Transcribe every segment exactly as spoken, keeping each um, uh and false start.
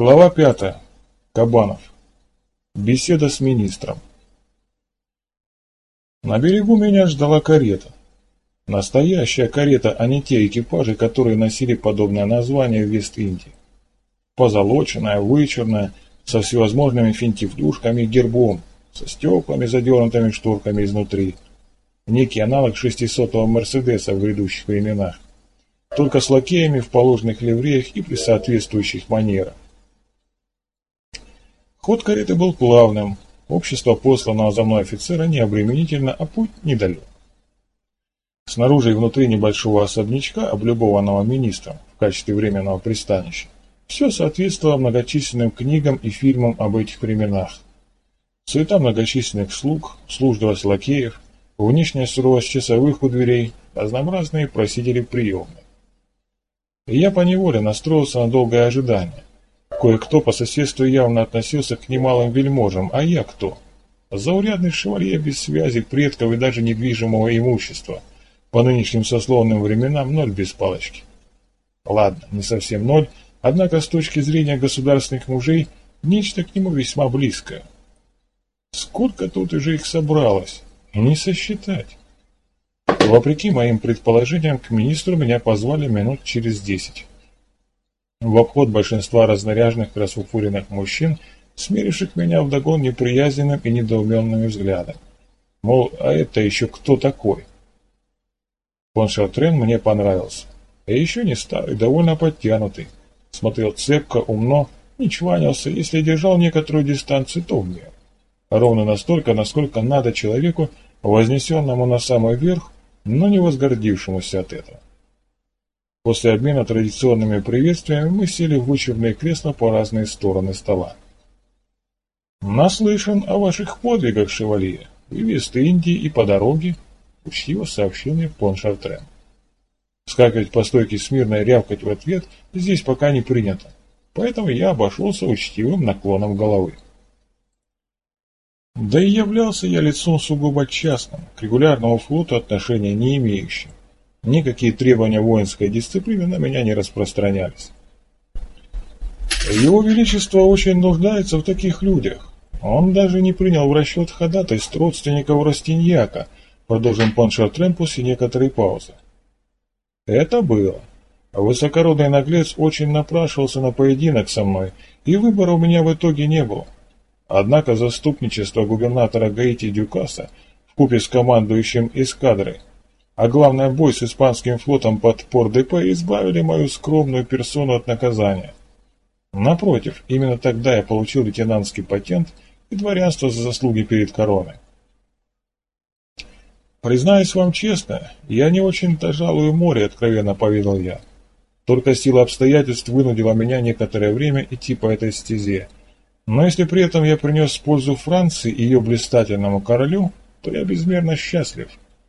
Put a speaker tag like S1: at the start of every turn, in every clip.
S1: Глава пятая. Кабанов. Беседа с министром. На берегу меня ждала карета. Настоящая карета, а не те экипажи, которые носили подобное название в Вест-Индии. Позолоченная, вычурная, со всевозможными финтифлюшками и гербом, со стеклами, задернутыми шторками изнутри. Некий аналог шестисотого Мерседеса в грядущих временах. Только с лакеями в положенных ливреях и при соответствующих манерах. Ход кареты был плавным, общество посланного за мной офицера необременительно, а путь недалек. Снаружи и внутри небольшого особнячка, облюбованного министром в качестве временного пристанища, все соответствовало многочисленным книгам и фильмам об этих временах. Суета многочисленных слуг, служливость лакеев, внешняя суровость часовых у дверей, разнообразные просители приемной. И я поневоле настроился на долгое ожидание. Кое-кто по соседству явно относился к немалым вельможам, а я кто? Заурядный шевалье без связи, предков и даже недвижимого имущества. По нынешним сословным временам ноль без палочки. Ладно, не совсем ноль, однако с точки зрения государственных мужей, нечто к нему весьма близкое. Сколько тут уже их собралось, и не сосчитать. Вопреки моим предположениям, к министру меня позвали минут через десять. В обход большинства разнаряженных расфуфуренных мужчин, смеривших меня вдогон неприязненным и недоуменным взглядом. Мол, а это еще кто такой? Фон Шартрен мне понравился. А еще не старый, довольно подтянутый. Смотрел цепко, умно, не чванился, если держал некоторую дистанцию, то в меру. Ровно настолько, насколько надо человеку, вознесенному на самый верх, но не возгордившемуся от этого. После обмена традиционными приветствиями мы сели в вычурные кресла по разные стороны стола. «Наслышан о ваших подвигах, шевалье, и в Вест-Индии, и по дороге», — учтиво сообщил мне фон Шартрен. Скакивать по стойке смирно и рявкать в ответ здесь пока не принято, поэтому я обошелся учтивым наклоном головы. Да и являлся я лицом сугубо частным, к регулярному флоту отношения не имеющим. Никакие требования воинской дисциплины на меня не распространялись. Его Величество очень нуждается в таких людях. Он даже не принял в расчет ходатайств родственников Растиньяка, продолжил фон Шартрен после некоторой паузы. Это было. Высокородный наглец очень напрашивался на поединок со мной, и выбора у меня в итоге не было. Однако заступничество губернатора Гаити Дюкаса вкупе с командующим эскадрой, а главное бой с испанским флотом под Пор-де-Пе избавили мою скромную персону от наказания. Напротив, именно тогда я получил лейтенантский патент и дворянство за заслуги перед короной. Признаюсь вам честно, я не очень-то жалую море, откровенно поведал я. Только сила обстоятельств вынудила меня некоторое время идти по этой стезе. Но если при этом я принес пользу Франции и ее блистательному королю, то я безмерно счастлив.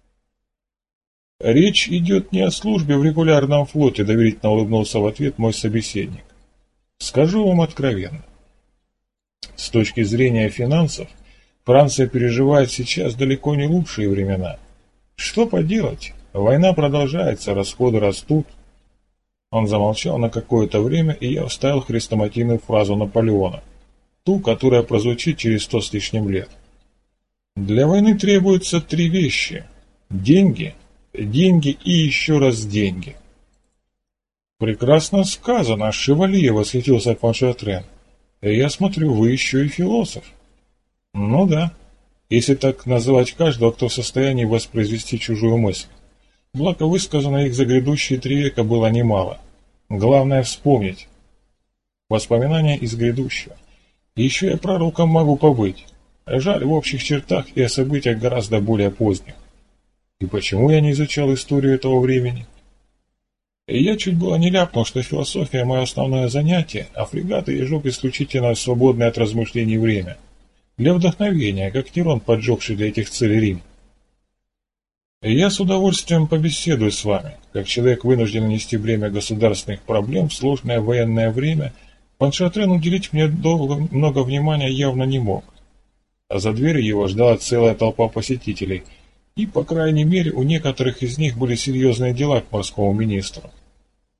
S1: Речь идет не о службе в регулярном флоте, доверительно улыбнулся в ответ мой собеседник. Скажу вам откровенно. С точки зрения финансов, Франция переживает сейчас далеко не лучшие времена. Что поделать? Война продолжается, расходы растут. Он замолчал на какое-то время, и я вставил хрестоматийную фразу Наполеона. Ту, которая прозвучит через сто с лишним лет. Для войны требуются три вещи. Деньги, деньги и еще раз деньги. Прекрасно сказано, шевалье, восхитился фон Шартрен. Я смотрю, вы еще и философ. Ну да, если так называть каждого, кто в состоянии воспроизвести чужую мысль. Благо высказано их за грядущие три века было немало. Главное вспомнить. Воспоминания из грядущего. Еще я пророком могу побыть. Жаль, в общих чертах и о событиях гораздо более поздних. И почему я не изучал историю этого времени? И я чуть было не ляпнул, что философия – мое основное занятие, а фрегаты ежок исключительно свободное от размышлений время. Для вдохновения, как Нерон, поджегший для этих целей Рим. И я с удовольствием побеседую с вами, как человек, вынужден нести бремя государственных проблем в сложное военное время. Фон Шартрен уделить мне долго, много внимания явно не мог. А за дверью его ждала целая толпа посетителей, и, по крайней мере, у некоторых из них были серьезные дела к морскому министру.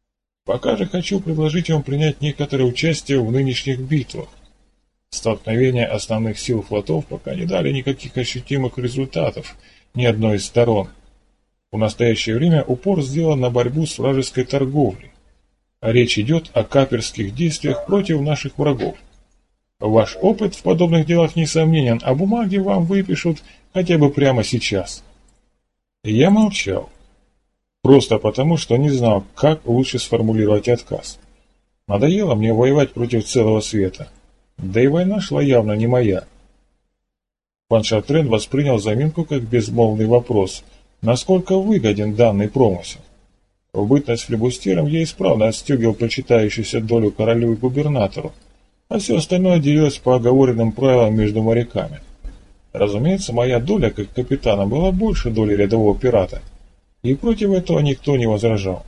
S1: Пока же хочу предложить вам принять некоторое участие в нынешних битвах. Столкновения основных сил флотов пока не дали никаких ощутимых результатов ни одной из сторон. В настоящее время упор сделан на борьбу с вражеской торговлей. Речь идет о каперских действиях против наших врагов. Ваш опыт в подобных делах несомненен, а бумаги вам выпишут хотя бы прямо сейчас. Я молчал. Просто потому, что не знал, как лучше сформулировать отказ. Надоело мне воевать против целого света. Да и война шла явно не моя. Пан Шатрен воспринял заминку как безмолвный вопрос, насколько выгоден данный промысел. В бытность флебустером я исправно отстегивал причитающуюся долю королю и губернатору, а все остальное делилось по оговоренным правилам между моряками. Разумеется, моя доля как капитана была больше доли рядового пирата, и против этого никто не возражал.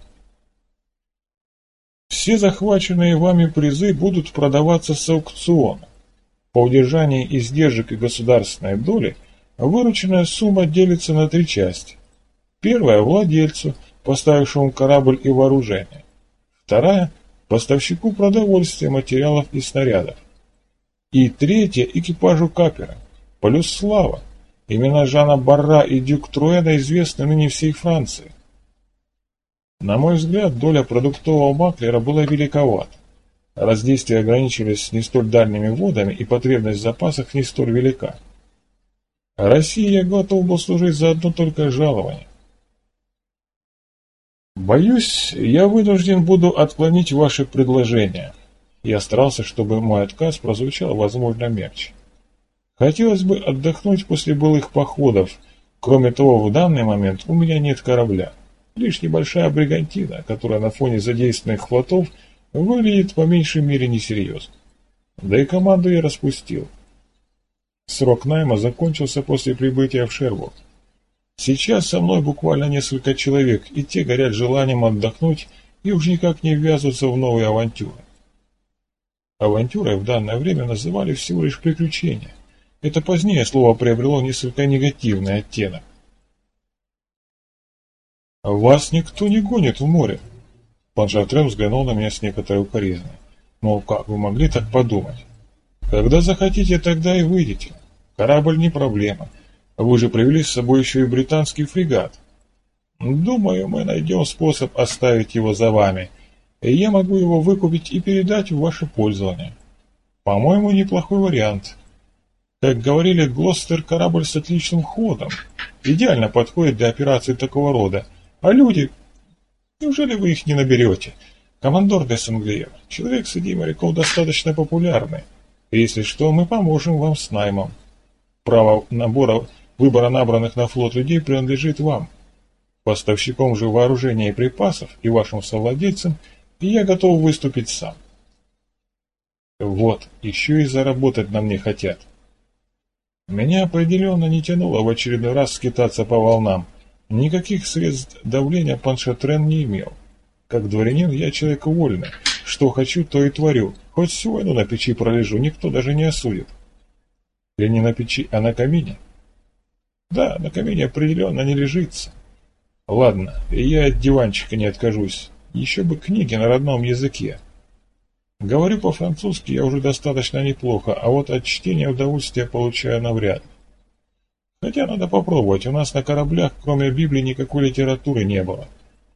S1: Все захваченные вами призы будут продаваться с аукциона. По удержании издержек и государственной доли вырученная сумма делится на три части. Первая – владельцу, поставившему корабль и вооружение. Вторая – поставщику продовольствия, материалов и снарядов. И третья – экипажу капера. Плюс слава. Имена Жана Барра и Дюк Труэда известны ныне всей Франции. На мой взгляд, доля продуктового маклера была великовата. Раз действия ограничились не столь дальними водами и потребность в запасах не столь велика. России я готов был служить за одно только жалование. Боюсь, я вынужден буду отклонить ваше предложение. Я старался, чтобы мой отказ прозвучал, возможно, мягче. Хотелось бы отдохнуть после былых походов. Кроме того, в данный момент у меня нет корабля. Лишь небольшая бригантина, которая на фоне задействованных флотов выглядит по меньшей мере несерьезно. Да и команду я распустил. Срок найма закончился после прибытия в Шервуд. Сейчас со мной буквально несколько человек, и те горят желанием отдохнуть и уж никак не ввязываться в новые авантюры. Авантюрой в данное время называли всего лишь приключения. Это позднее слово приобрело несколько негативный оттенок. «Вас никто не гонит в море», — пан Шатрен взглянул на меня с некоторой укоризной. «Мол, как вы могли так подумать? Когда захотите, тогда и выйдете. Корабль не проблема. Вы же привели с собой еще и британский фрегат. Думаю, мы найдем способ оставить его за вами, и я могу его выкупить и передать в ваше пользование. По-моему, неплохой вариант. Как говорили, Глостер корабль с отличным ходом. Идеально подходит для операций такого рода. А люди... Неужели вы их не наберете? Командор де Сенглиер, человек среди моряков достаточно популярный. И если что, мы поможем вам с наймом. Право набора, выбора набранных на флот людей принадлежит вам. Поставщиком же вооружения и припасов и вашим совладельцам я готов выступить сам. Вот, еще и заработать на мне хотят. Меня определенно не тянуло в очередной раз скитаться по волнам. Никаких средств давления пан Шатрен не имел. Как дворянин я человек вольный. Что хочу, то и творю. Хоть всю войну на печи пролежу, никто даже не осудит. Или не на печи, а на камине? Да, на камине определенно не лежится. Ладно, я от диванчика не откажусь. Еще бы книги на родном языке. Говорю по-французски я уже достаточно неплохо, а вот от чтения удовольствия получаю навряд ли. Хотя надо попробовать, у нас на кораблях, кроме Библии, никакой литературы не было.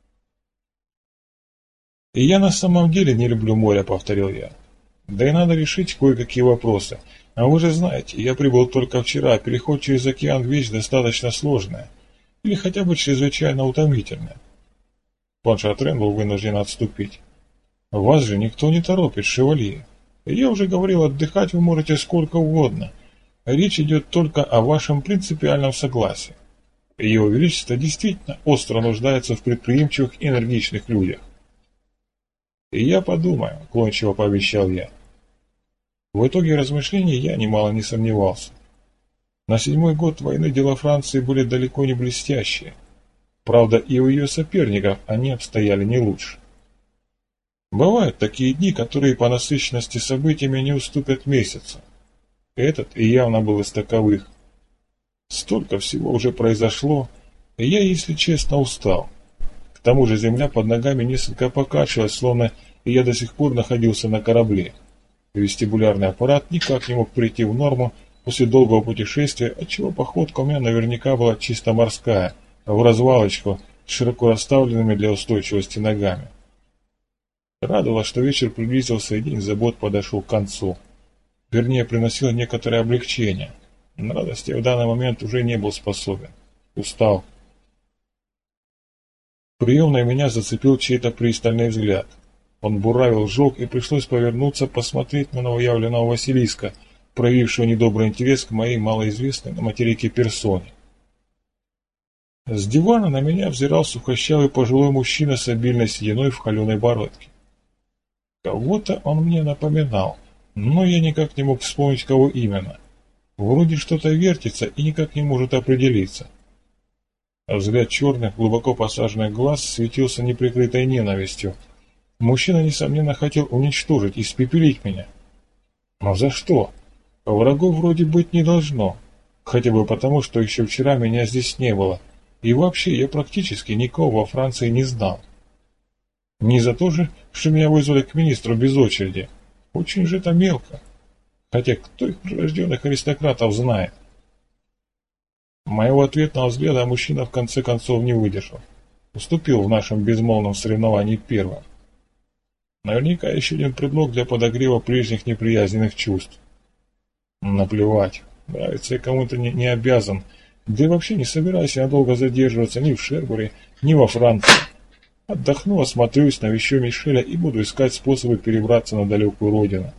S1: И я на самом деле не люблю море, повторил я. Да и надо решить кое-какие вопросы. А вы же знаете, я прибыл только вчера, а переход через океан вещь достаточно сложная. Или хотя бы чрезвычайно утомительная. Пан Шатрен был вынужден отступить. Вас же никто не торопит, шевалье. Я уже говорил, отдыхать вы можете сколько угодно. Речь идет только о вашем принципиальном согласии. Его Величество действительно остро нуждается в предприимчивых и энергичных людях. И я подумаю, уклончиво пообещал я. В итоге размышлений я немало не сомневался. На седьмой год войны дела Франции были далеко не блестящие. Правда, и у ее соперников они обстояли не лучше. Бывают такие дни, которые по насыщенности событиями не уступят месяцу. Этот и явно был из таковых. Столько всего уже произошло, и я, если честно, устал. К тому же земля под ногами несколько покачивалась, словно и я до сих пор находился на корабле. Вестибулярный аппарат никак не мог прийти в норму после долгого путешествия, отчего походка у меня наверняка была чисто морская, в развалочку, с широко расставленными для устойчивости ногами. Радовало, что вечер приблизился и день забот подошел к концу. Вернее, приносил некоторое облегчение. На радость я в данный момент уже не был способен. Устал. В приемной меня зацепил чей-то пристальный взгляд. Он буравил, жег, и пришлось повернуться, посмотреть на новоявленного Василиска, проявившего недобрый интерес к моей малоизвестной на материке персоне. С дивана на меня взирал сухощавый пожилой мужчина с обильной сединой в холеной бородке. Кого-то он мне напоминал, но я никак не мог вспомнить, кого именно. Вроде что-то вертится и никак не может определиться. А взгляд черных, глубоко посаженных глаз светился неприкрытой ненавистью. Мужчина, несомненно, хотел уничтожить, испепелить меня. Но за что? Врагов вроде быть не должно. Хотя бы потому, что еще вчера меня здесь не было. И вообще я практически никого во Франции не знал. Не за то же, что меня вызвали к министру без очереди. Очень же это мелко. Хотя кто их прирожденных аристократов знает? Моего ответного взгляда мужчина в конце концов не выдержал. Уступил в нашем безмолвном соревновании первым. Наверняка еще один предлог для подогрева прежних неприязненных чувств. Наплевать. Нравится я кому-то не, не обязан. Да и вообще не собираюсь я надолго задерживаться ни в Шербуре, ни во Франции. Отдохну, осмотрюсь, навещу Мишеля и буду искать способы перебраться на далекую родину.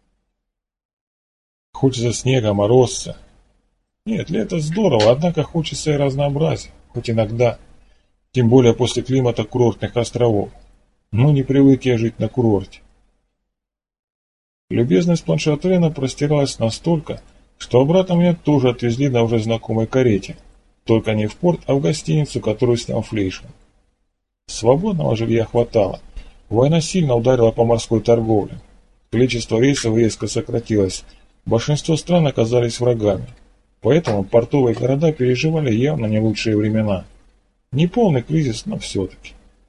S1: Хочется снега, морозца. Нет, лето здорово, однако хочется и разнообразия, хоть иногда. Тем более после климата курортных островов. Но не привык я жить на курорте. Любезность Планшатрена простиралась настолько, что обратно меня тоже отвезли на уже знакомой карете. Только не в порт, а в гостиницу, которую снял Флейшман. Свободного жилья хватало. Война сильно ударила по морской торговле. Количество рейсов резко сократилось. Большинство стран оказались врагами. Поэтому портовые города переживали явно не лучшие времена. Не полный кризис, но все-таки.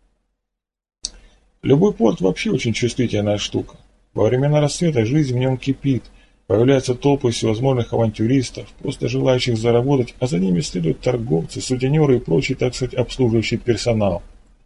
S1: Любой порт вообще очень чувствительная штука. Во времена рассвета жизнь в нем кипит. Появляются толпы всевозможных авантюристов, просто желающих заработать, а за ними следуют торговцы, сутенеры и прочий, так сказать, обслуживающий персонал.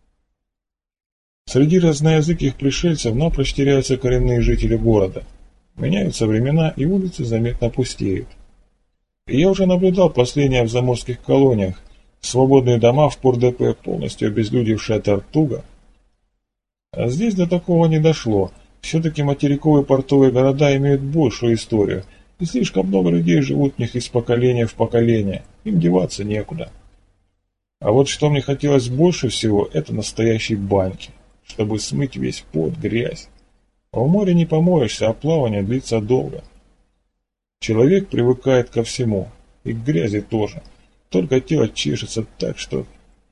S1: Среди разноязыких пришельцев напрочь теряются коренные жители города. Меняются времена, и улицы заметно пустеют. И я уже наблюдал последнее в заморских колониях. Свободные дома в Порт-де-Пе, полностью обезлюдевшая Тартуга. А здесь до такого не дошло. Все-таки материковые портовые города имеют большую историю, и слишком много людей живут в них из поколения в поколение. Им деваться некуда. А вот что мне хотелось больше всего, это настоящие баньки, чтобы смыть весь пот, грязь. А в море не помоешься, а плавание длится долго. Человек привыкает ко всему, и к грязи тоже. Только тело чешется так, что...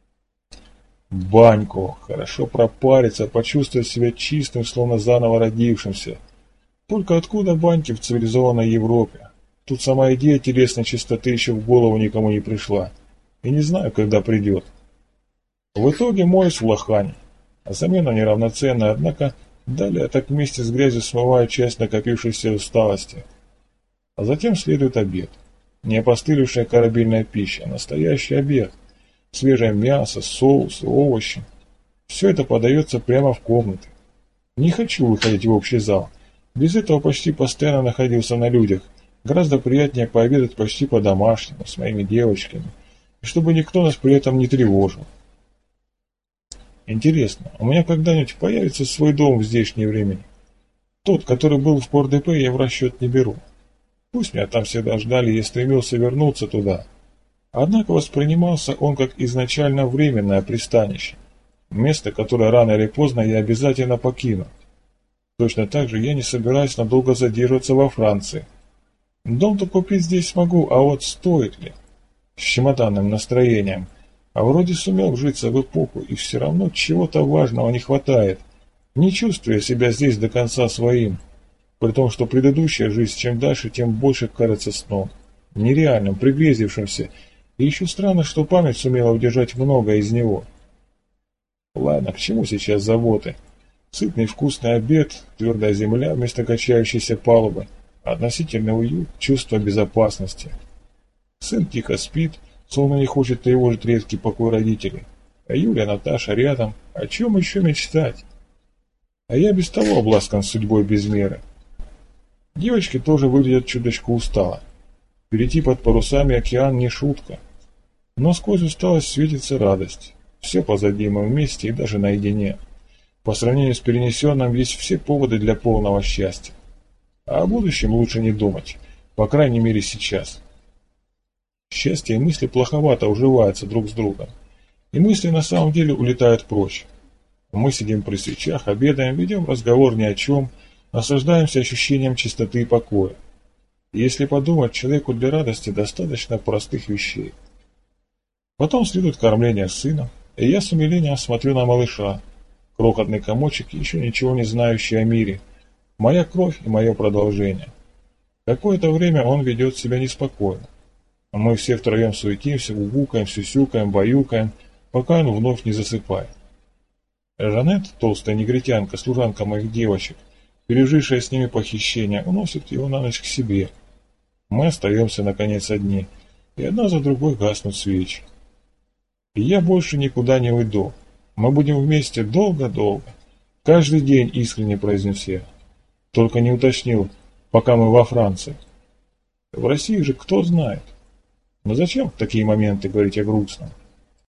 S1: Баньку, хорошо пропариться, почувствовать себя чистым, словно заново родившимся. Только откуда баньки в цивилизованной Европе? Тут сама идея телесной чистоты еще в голову никому не пришла. И не знаю, когда придет. В итоге моюсь в лохане. А замена неравноценная, однако далее так вместе с грязью смываю часть накопившейся усталости. А затем следует обед. Не опостылевшая корабельная пища, а настоящий обед. Свежее мясо, соусы, овощи. Все это подается прямо в комнаты. Не хочу выходить в общий зал. Без этого почти постоянно находился на людях. Гораздо приятнее пообедать почти по-домашнему, с моими девочками. И чтобы никто нас при этом не тревожил. Интересно, у меня когда-нибудь появится свой дом в здешнее время? Тот, который был в Порт-де-Пе, я в расчет не беру. Пусть меня там всегда ждали, я стремился вернуться туда. Однако воспринимался он как изначально временное пристанище. Место, которое рано или поздно я обязательно покину. Точно так же я не собираюсь надолго задерживаться во Франции. Дом-то купить здесь смогу, а вот стоит ли? С чемоданным настроением. А вроде сумел вжиться в эпоху, и все равно чего-то важного не хватает. Не чувствуя себя здесь до конца своим. При том, что предыдущая жизнь чем дальше, тем больше кажется сном. Нереальным, пригрезившимся. И еще странно, что память сумела удержать многое из него. Ладно, к чему сейчас заботы? Сытный вкусный обед, твердая земля вместо качающейся палубы, относительный уют, чувство безопасности. Сын тихо спит, словно не хочет тревожить редкий покой родителей. А Юля, Наташа рядом, о чем еще мечтать? А я без того обласкан судьбой без меры. Девочки тоже выглядят чуточку устало. Перейти под парусами океан не шутка. Но сквозь усталость светится радость. Все позади, мы вместе и даже наедине. По сравнению с перенесенным есть все поводы для полного счастья. А о будущем лучше не думать, по крайней мере сейчас. Счастье и мысли плоховато уживаются друг с другом. И мысли на самом деле улетают прочь. Мы сидим при свечах, обедаем, ведем разговор ни о чем, наслаждаемся ощущением чистоты и покоя. И если подумать, человеку для радости достаточно простых вещей. Потом следует кормление сына, и я с умилением смотрю на малыша, крохотный комочек, еще ничего не знающий о мире, моя кровь и мое продолжение. Какое-то время он ведет себя неспокойно. Мы все втроем суетимся, угукаем, сюсюкаем, баюкаем, пока он вновь не засыпает. Жанет, толстая негритянка, служанка моих девочек, пережившая с ними похищение, уносит его на ночь к себе. Мы остаемся, наконец, одни, и одна за другой гаснут свечи. И я больше никуда не уйду. Мы будем вместе долго-долго. Каждый день искренне произнес я. Только не уточнил, пока мы во Франции. В России же кто знает. Но зачем в такие моменты говорить о грустном?